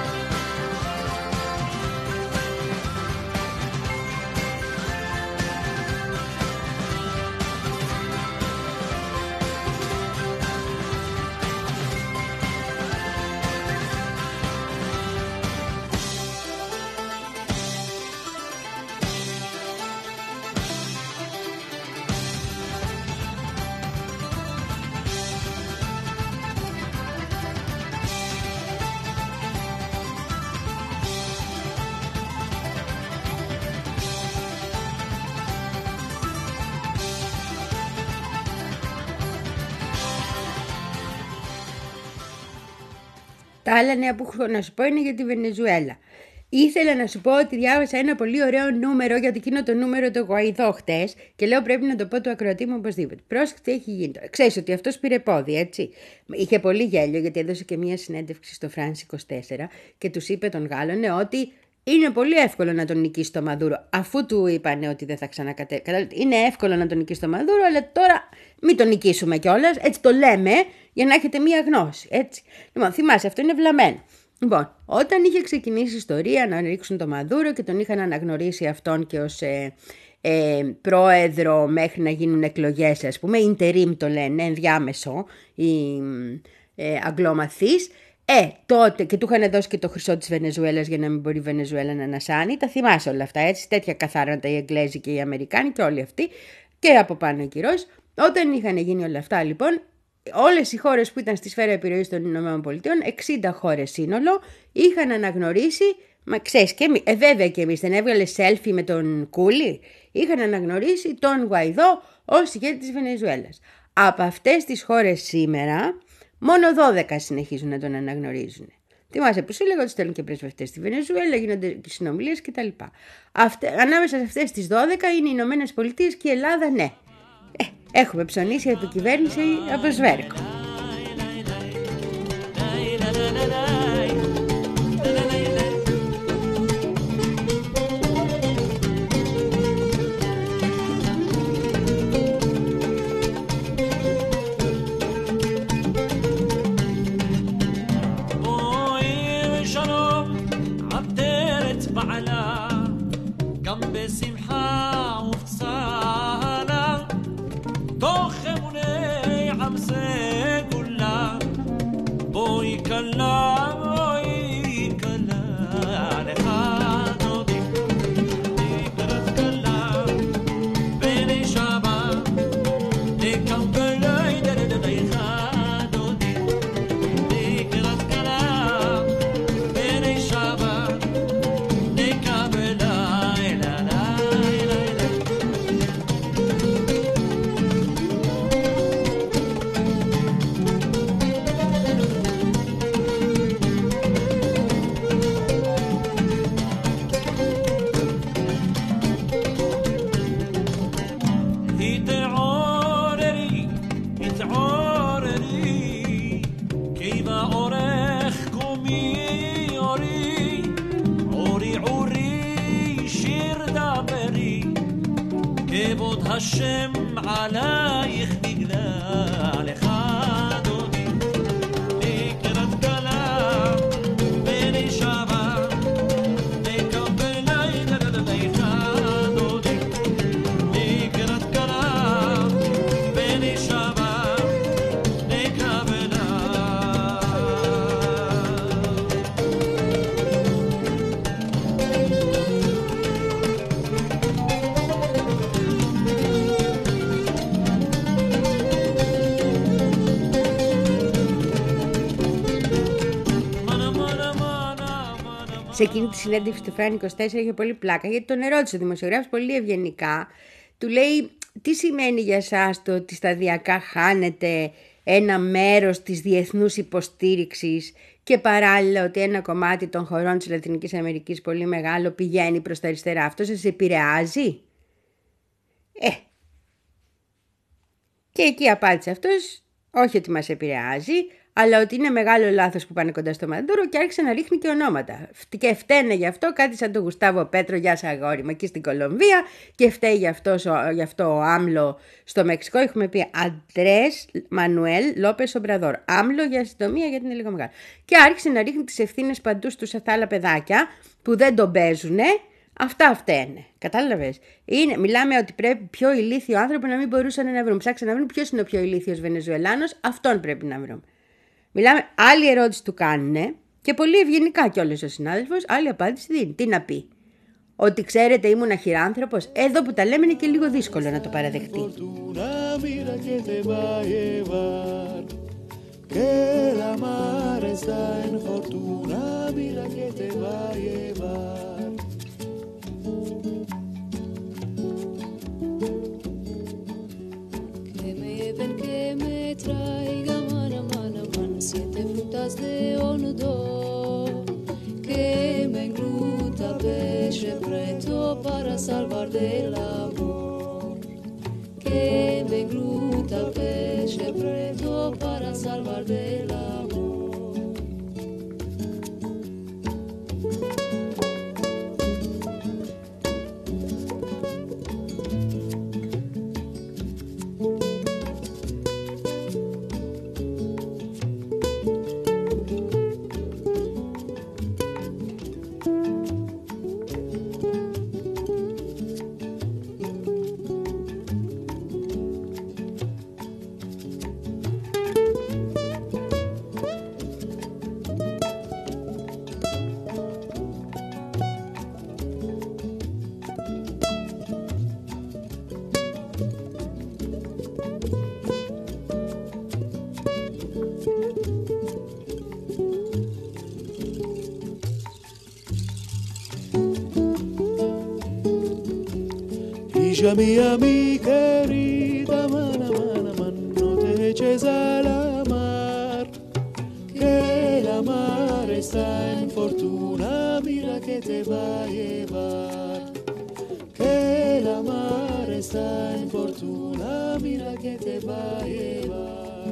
Τα άλλα νέα που έχω να σου πω είναι για τη Βενεζουέλα. Ήθελα να σου πω ότι διάβασα ένα πολύ ωραίο νούμερο για εκείνο το νούμερο του Γουαϊδό χτες και λέω πρέπει να το πω του ακροατή μου οπωσδήποτε. Πρόσεχε τι έχει γίνει τώρα. Ξέρεις ότι αυτός πήρε πόδι, έτσι. Είχε πολύ γέλιο γιατί έδωσε και μια συνέντευξη στο France είκοσι τέσσερα και τους είπε τον Γάλλον ότι είναι πολύ εύκολο να τον νικήσει το Μαδούρο. Αφού του είπανε ότι δεν θα ξανακατέβει. Είναι εύκολο να τον νικήσει το Μαδούρο, αλλά τώρα μην τον νικήσουμε κιόλας. Έτσι το λέμε για να έχετε μία γνώση. Έτσι. Λοιπόν, θυμάσαι, αυτό είναι βλαμμένο. Λοιπόν, όταν είχε ξεκινήσει η ιστορία να ρίξουν το Μαδούρο και τον είχαν αναγνωρίσει αυτόν και ως ε, ε, πρόεδρο μέχρι να γίνουν εκλογές, ας πούμε, interim το λένε, ενδιάμεσο, οι ε, αγγλομαθείς, ε, τότε και του είχαν δώσει και το χρυσό της Βενεζουέλας για να μην μπορεί η Βενεζουέλα να ανασάνει. Τα θυμάσαι όλα αυτά, έτσι, τέτοια καθάρματα οι Εγγλέζοι και οι Αμερικάνοι και όλοι αυτοί και από πάνω οι κυρώσεις. Όταν είχαν γίνει όλα αυτά, λοιπόν, όλες οι χώρες που ήταν στη σφαίρα επιρροής των Ηνωμένων Πολιτειών, εξήντα χώρες σύνολο, είχαν αναγνωρίσει, μα ξέρεις και εμείς, ε, βέβαια και εμείς δεν έβγαλε selfie με τον Κούλι, είχαν αναγνωρίσει τον Γουαϊδό ως ηγέτη της Βενεζουέλας. Από αυτές τις χώρες σήμερα, μόνο δώδεκα συνεχίζουν να τον αναγνωρίζουν. Θυμάσαι που σου έλεγα ότι στέλνουν και πρεσβευτές στη Βενεζουέλα, γίνονται συνομιλίες κτλ. Ανάμεσα σε αυτές τις δώδεκα είναι οι Ηνωμένες Πολιτείες και η Ελλάδα, ναι. Ε, έχουμε ψωνίσει από κυβέρνηση από σβέρκο. La כבוד השם עלייך בגלל אחד אותי לקראת כלה בני שבה לקבל לילה לאחד אותי לקראת כלה בני שבה לקבל Σε εκείνη τη συνέντευξη του Φράνη είκοσι τέσσερα είχε πολύ πλάκα, γιατί τον ερώτησε ο δημοσιογράφος πολύ ευγενικά. Του λέει, τι σημαίνει για εσάς το ότι σταδιακά χάνεται ένα μέρος της διεθνούς υποστήριξης και παράλληλα ότι ένα κομμάτι των χωρών της Λατινικής Αμερικής πολύ μεγάλο πηγαίνει προς τα αριστερά. Αυτό σας επηρεάζει? Ε, και εκεί απάντησε αυτός, όχι ότι μας επηρεάζει, αλλά ότι είναι μεγάλο λάθος που πάνε κοντά στο Μαντούρο, και άρχισε να ρίχνει και ονόματα. Και φταίνε γι' αυτό κάτι σαν τον Γουστάβο Πέτρο, γεια σας αγόρι μου, εκεί στην Κολομβία, και φταίει γι' αυτό, γι' αυτό ο Άμλο στο Μεξικό. Έχουμε πει Αντρές Μανουέλ Λόπες Ομπραδόρ. Άμλο για συντομία, γιατί είναι λίγο μεγάλο. Και άρχισε να ρίχνει τις ευθύνες παντού στους αθάλα παιδάκια που δεν τον παίζουνε. Αυτά φταίνε. Κατάλαβες. Είναι, μιλάμε ότι πρέπει πιο ηλίθιο άνθρωπο να μην μπορούσαν να βρουν. Ψάξαν να βρουν ποιος είναι ο πιο ηλίθιος Βενεζουελάνος, αυτόν πρέπει να βρουν. Μιλάμε, άλλη ερώτηση του κάνουνε και πολύ ευγενικά κιόλας ο συνάδελφος, άλλη απάντηση δίνει. Τι να πει? Ότι ξέρετε ήμουν αχυράνθρωπος? Εδώ που τα λέμε είναι και λίγο δύσκολο να το παραδεχτεί. Siete frutas de onudo que me engluta pesce preto para salvar del amor, que me engluta pesce preto para salvar del amor. Hija mía, mi querida, mana, mana, man, no te eches al mar, que la mar está en fortuna, mira que te va a llevar, que la mar está en fortuna, mira que te va a llevar.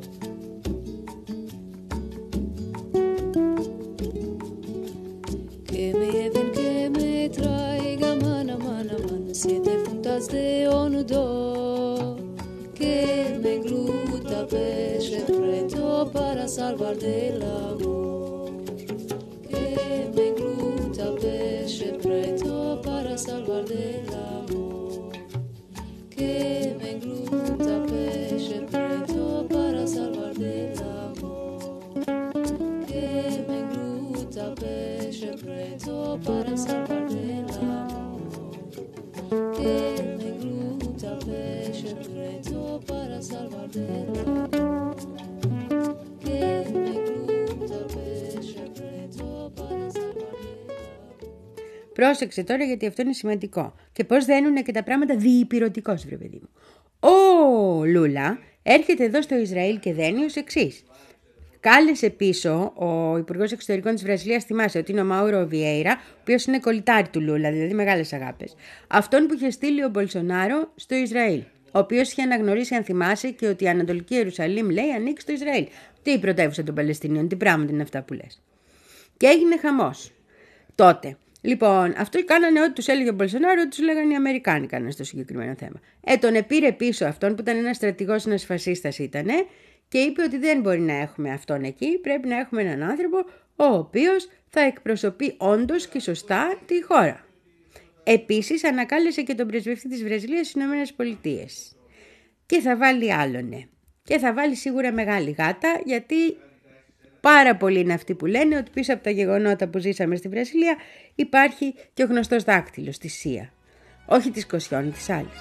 Que me lleven, que me traiga, mana, mana, mana, siete puntas de onudo, que me engluta pesce preto para salvar del amor, que me engluta pesce preto para salvar del amor, que me engluta pesce preto para salvar del amor, que me engluta pesce preto para salvar del amor, que me engluta pesce preto para salvar del amor, que me engluta pesce preto para salvar del amor. Πρόσεξε τώρα, γιατί αυτό είναι σημαντικό. Και πώς δένουνε και τα πράγματα διυπηρωτικώς, βρε παιδί μου. Ο Λούλα έρχεται εδώ στο Ισραήλ και δένει ως εξής. Κάλεσε πίσω ο Υπουργός Εξωτερικών της Βραζιλίας, θυμάσαι ότι είναι ο Μάουρο Βιέιρα, ο οποίος είναι κολλητάρι του Λούλα, δηλαδή μεγάλες αγάπες. Αυτόν που είχε στείλει ο Μπολσονάρο στο Ισραήλ, ο οποίος είχε αναγνωρίσει, αν θυμάσαι, και ότι η Ανατολική Ιερουσαλήμ, λέει, ανήκει στο Ισραήλ. Τι η πρωτεύουσα των Παλαιστινίων, τι πράγματα είναι αυτά που λες. Και έγινε χαμός τότε. Λοιπόν, αυτό κάνανε ό,τι τους έλεγε ο Μπολσονάρο, ό,τι τους λέγανε οι Αμερικάνοι κάνανε στο συγκεκριμένο θέμα. Ε, τον επήρε πίσω αυτόν που ήταν ένας στρατηγός, ένας φασίστας ήτανε, και είπε ότι δεν μπορεί να έχουμε αυτόν εκεί, πρέπει να έχουμε έναν άνθρωπο ο οποίος θα εκπροσωπεί όντως και σωστά τη χώρα. Επίσης ανακάλεσε και τον πρεσβευτή της Βραζιλίας στις Ηνωμένες Πολιτείες. Και θα βάλει άλλονε. Και θα βάλει σίγουρα μεγάλη γάτα, γιατί πάρα πολλοί είναι αυτοί που λένε ότι πίσω από τα γεγονότα που ζήσαμε στη Βραζιλία υπάρχει και ο γνωστός δάκτυλος της Σία. Όχι της Κοσιόν, της άλλης.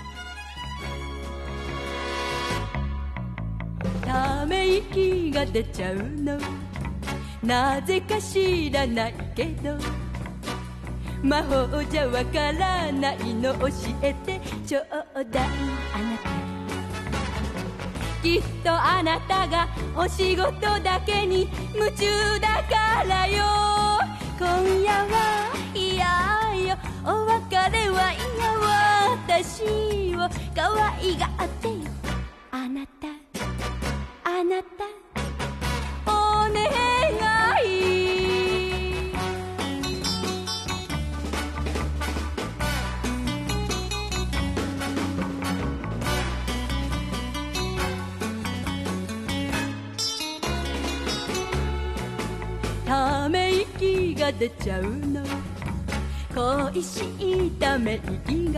ため息が出ちゃうのなぜか知らないけど魔法じゃわからないの教えてちょうだいあなたきっとあなたがお仕事だけに夢中だからよ今夜はいやよお別れはいや私を可愛がってよあなたあなたお願いため息が出ちゃうの恋しいため息が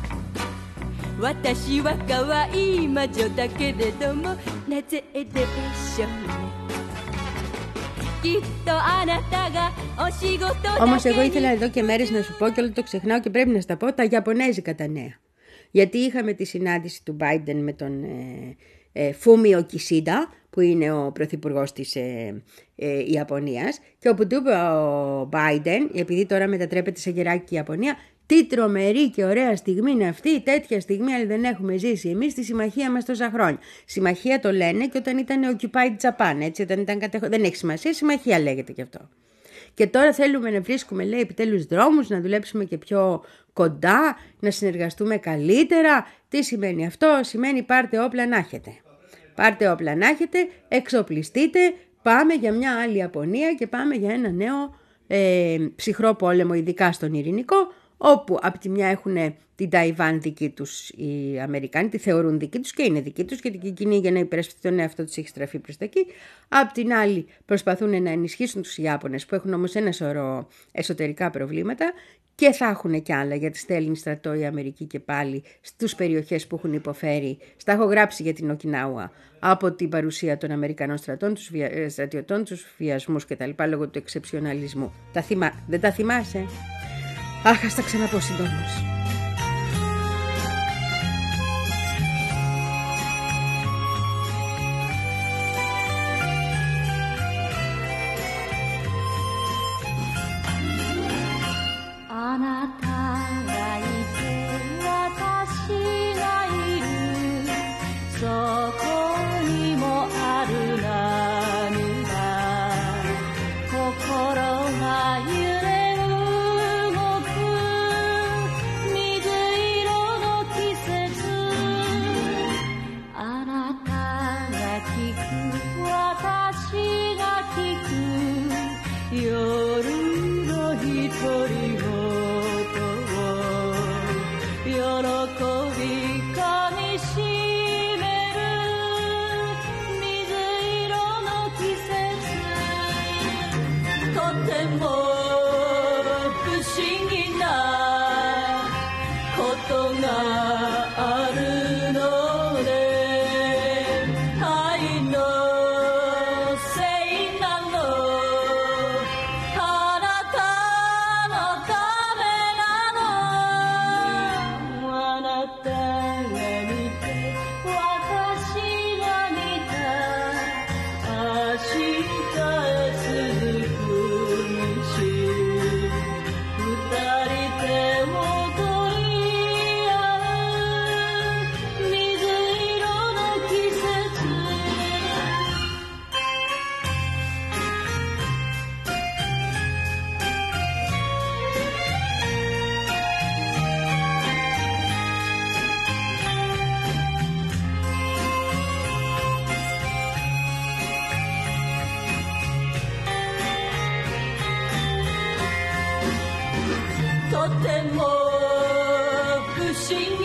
私は可愛い魔女だけれどもなぜでしょうねきっとあなたがお仕事だけに Όμως εγώ ήθελα εδώ και μέρες να σου πω και όλο το ξεχνάω και πρέπει να στα πω τα Ιαπωνέζικα τα νέα. Γιατί είχαμε τη συνάντηση του Biden με τον ε, ε, Φούμιο Κισίντα, που είναι ο πρωθυπουργός της ε, ε, Ιαπωνίας, και όπου του είπε ο Biden, επειδή τώρα μετατρέπεται σε γεράκι η Ιαπωνία, τι τρομερή και ωραία στιγμή είναι αυτή, τέτοια στιγμή αλλά δεν έχουμε ζήσει εμείς στη συμμαχία μας τόσα χρόνια. Συμμαχία το λένε και όταν ήταν occupied Japan, έτσι, όταν ήταν κατεχ... δεν έχει σημασία, συμμαχία λέγεται και αυτό. Και τώρα θέλουμε να βρίσκουμε, λέει, επιτέλους δρόμους, να δουλέψουμε και πιο κοντά, να συνεργαστούμε καλύτερα. Τι σημαίνει αυτό? Σημαίνει πάρτε όπλα να έχετε. Πάρτε όπλα να έχετε, εξοπλιστείτε, πάμε για μια άλλη Ιαπωνία και πάμε για ένα νέο ε, ψυχρό πόλεμο, ειδικά στον Ειρηνικό, όπου από τη μια έχουν την Ταϊβάν δική τους οι Αμερικάνοι, τη θεωρούν δική τους και είναι δική τους, γιατί και εκείνη για να υπερασπιστεί τον εαυτό τους έχει στραφεί προς τα εκεί. Απ' την άλλη προσπαθούν να ενισχύσουν τους Ιάπωνες, που έχουν όμως ένα σωρό εσωτερικά προβλήματα, και θα έχουν κι άλλα, γιατί στέλνει στρατό η Αμερική και πάλι στους περιοχές που έχουν υποφέρει. Στα έχω γράψει για την Οκινάουα, από την παρουσία των Αμερικανών στρατών, τους βια... στρατιωτών, τους βιασμούς κτλ. Λόγω του εξεψιοναλισμού. Τα θυμά... Δεν τα θυμάσαι? Αχ, ας τα ξαναπώ συντόμως.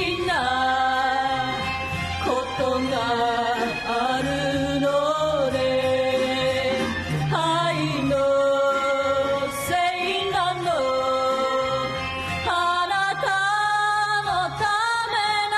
なことがあるので愛のせいなのあなたのためな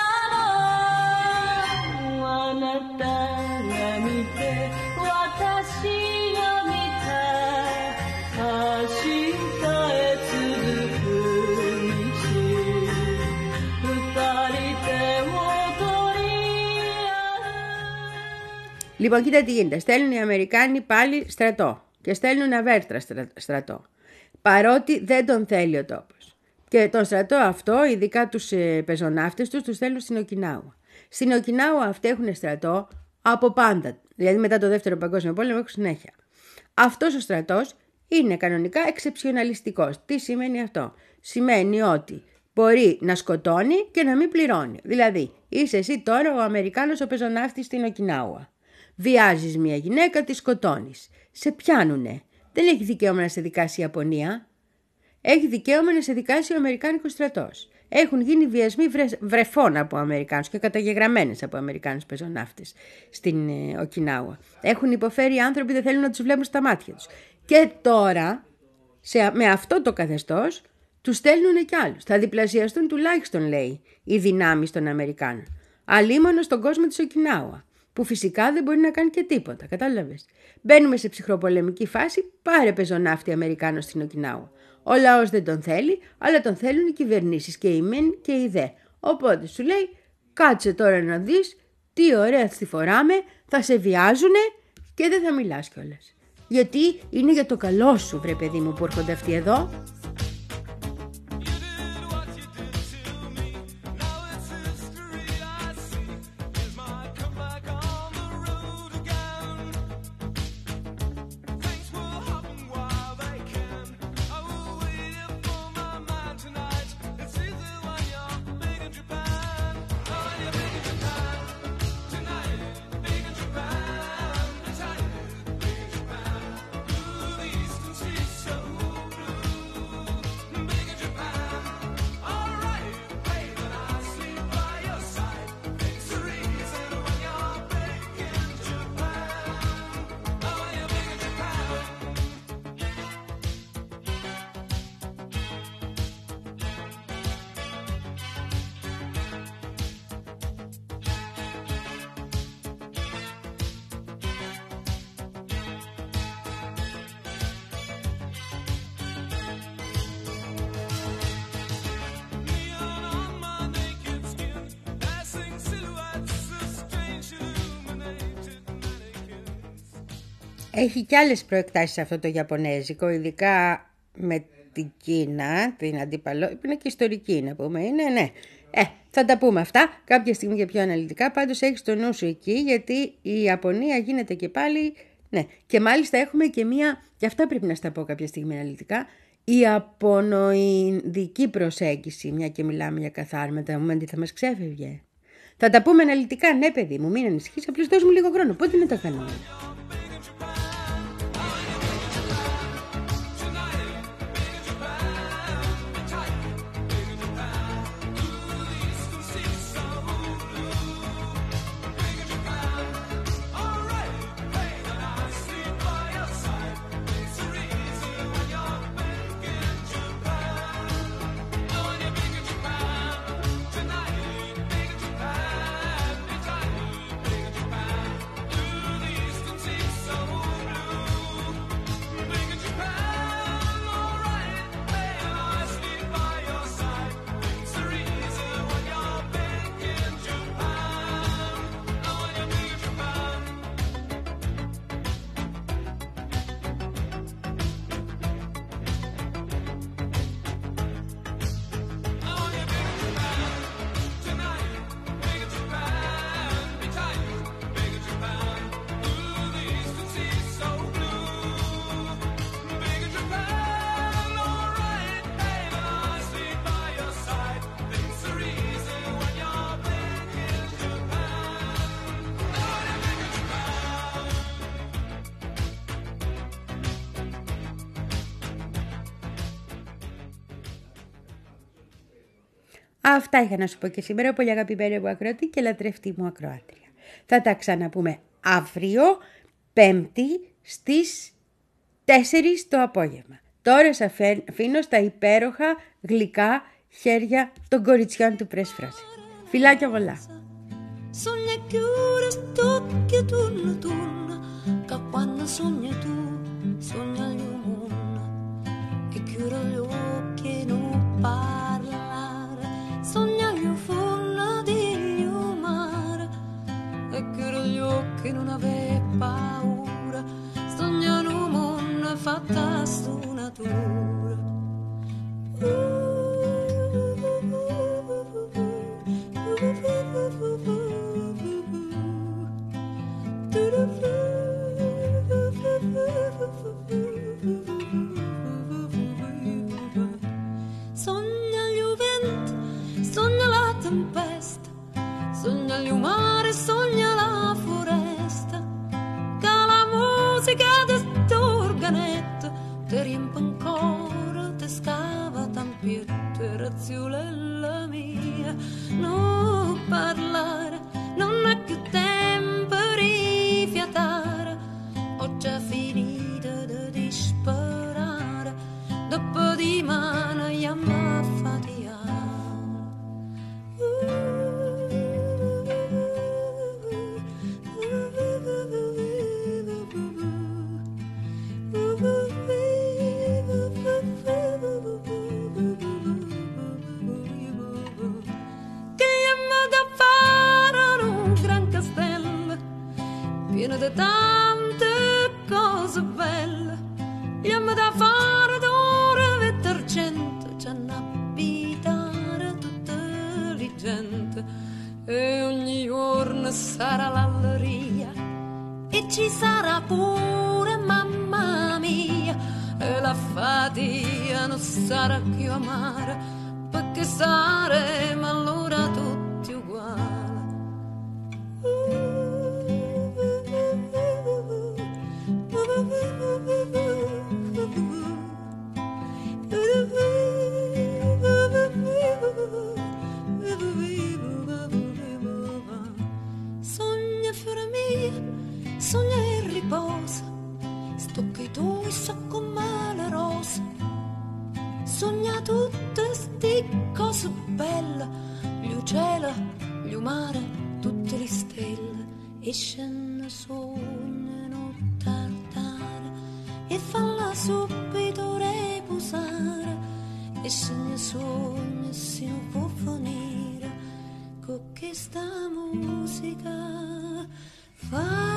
のあなたが見て私が見た明日へ続く道二人手を取り合う. Λοιπόν, κοίτα τι γίνεται. Στέλνουν οι Αμερικάνοι πάλι στρατό και στέλνουν αβέρτρα στρατό. Παρότι δεν τον θέλει ο τόπος. Και τον στρατό αυτό, ειδικά τους ε, πεζοναύτες τους, τους στέλνουν στην Οκινάουα. Στην Οκινάουα αυτοί έχουν στρατό από πάντα. Δηλαδή μετά το δεύτερο παγκόσμιο πόλεμο έχουν συνέχεια. Αυτός ο στρατός είναι κανονικά εξεψιοναλιστικός. Τι σημαίνει αυτό? Σημαίνει ότι μπορεί να σκοτώνει και να μην πληρώνει. Δηλαδή, είσαι εσύ τώρα ο Αμερικάνος ο πεζοναύτης στην Οκινάουα. Βιάζεις μια γυναίκα, τη σκοτώνεις. Σε πιάνουνε. Δεν έχει δικαίωμα να σε δικάσει η Ιαπωνία. Έχει δικαίωμα να σε δικάσει ο Αμερικάνικος στρατός. Έχουν γίνει βιασμοί βρε... βρεφών από Αμερικάνους και καταγεγραμμένες από Αμερικάνους πεζοναύτες στην ε, Οκινάουα. Έχουν υποφέρει οι άνθρωποι, δεν θέλουν να τους βλέπουν στα μάτια τους. Και τώρα, σε, με αυτό το καθεστώς, τους στέλνουν κι άλλους. Θα διπλασιαστούν τουλάχιστον, λέει, οι δυνάμεις των Αμερικάνων. Αλίμονο στον κόσμο της Οκινάουα, που φυσικά δεν μπορεί να κάνει και τίποτα, κατάλαβες. Μπαίνουμε σε ψυχροπολεμική φάση, πάρε πεζοναύτη Αμερικάνο στην Οκινάουα. Ο λαός δεν τον θέλει, αλλά τον θέλουν οι κυβερνήσεις και οι μεν και οι δε. Οπότε σου λέει, κάτσε τώρα να δεις τι ωραία θα τη φοράμε, θα σε βιάζουνε και δεν θα μιλάς κιόλας. Γιατί είναι για το καλό σου, βρε παιδί μου, που έρχονται αυτοί εδώ. Έχει και άλλες προεκτάσεις αυτό το Ιαπωνέζικο, ειδικά με την Κίνα, την αντίπαλο, που είναι και ιστορική να πούμε, είναι, ναι. Ε, θα τα πούμε αυτά κάποια στιγμή και πιο αναλυτικά, πάντως έχεις το νου σου εκεί, γιατί η Ιαπωνία γίνεται και πάλι, ναι. Και μάλιστα έχουμε και μία, και αυτά πρέπει να στα πω κάποια στιγμή αναλυτικά, η Ιαπωνοϊνδική προσέγγιση, μια και μιλάμε για καθάρματα, μου τι θα μας ξέφευγε. Θα τα πούμε αναλυτικά, ναι παιδί μου, μην ανησυχείς, απλώς δώσ' μου λίγο χρόνο, πότε να τα κάνουμε. Αυτά είχα να σου πω και σήμερα, πολύ αγαπημένη μου ακροατή και λατρευτή μου ακροάτρια. Θα τα ξαναπούμε αύριο, Πέμπτη, στις τέσσερις το απόγευμα. Τώρα σε αφήνω στα υπέροχα γλυκά χέρια των κοριτσιών του Press Frozen. Φιλάκια πολλά. Sogna chiudere st'occhio turno turno, che quando sogni tu, sogna gli mondo. E chiudo gli occhi e non parlare, sogna gli fulla di mare. E chiudo gli occhi e non avere paura, sogna un mondo fatta su natura. Uh. Sogna gli venti, sogna la tempesta, sogna il mare, sogna la foresta, che la musica di sto organetto ti riempie ancora, ti scava tampietto, razzolella mia, non parlare, non è più tempo di fiatare, ho già finito di disperare, dopo di mano io mi affatiare. Pieno di tante cose belle, abbiamo da fare d'oro e d'argento, ci hanno abitare tutta la gente, e ogni giorno sarà l'alleria, e ci sarà pure mamma mia, e la fatica non sarà più amara, perché saremo allora tutti uguali. Sogna fiore mia, sogna e riposa, sto che tu so come le rose, sogna tutte sti cose belle, gli uccelli, gli mare, tutte le stelle, e scende sognano tartare, e falla subito riposare, e sogna sogna si non può finire con questa musica fa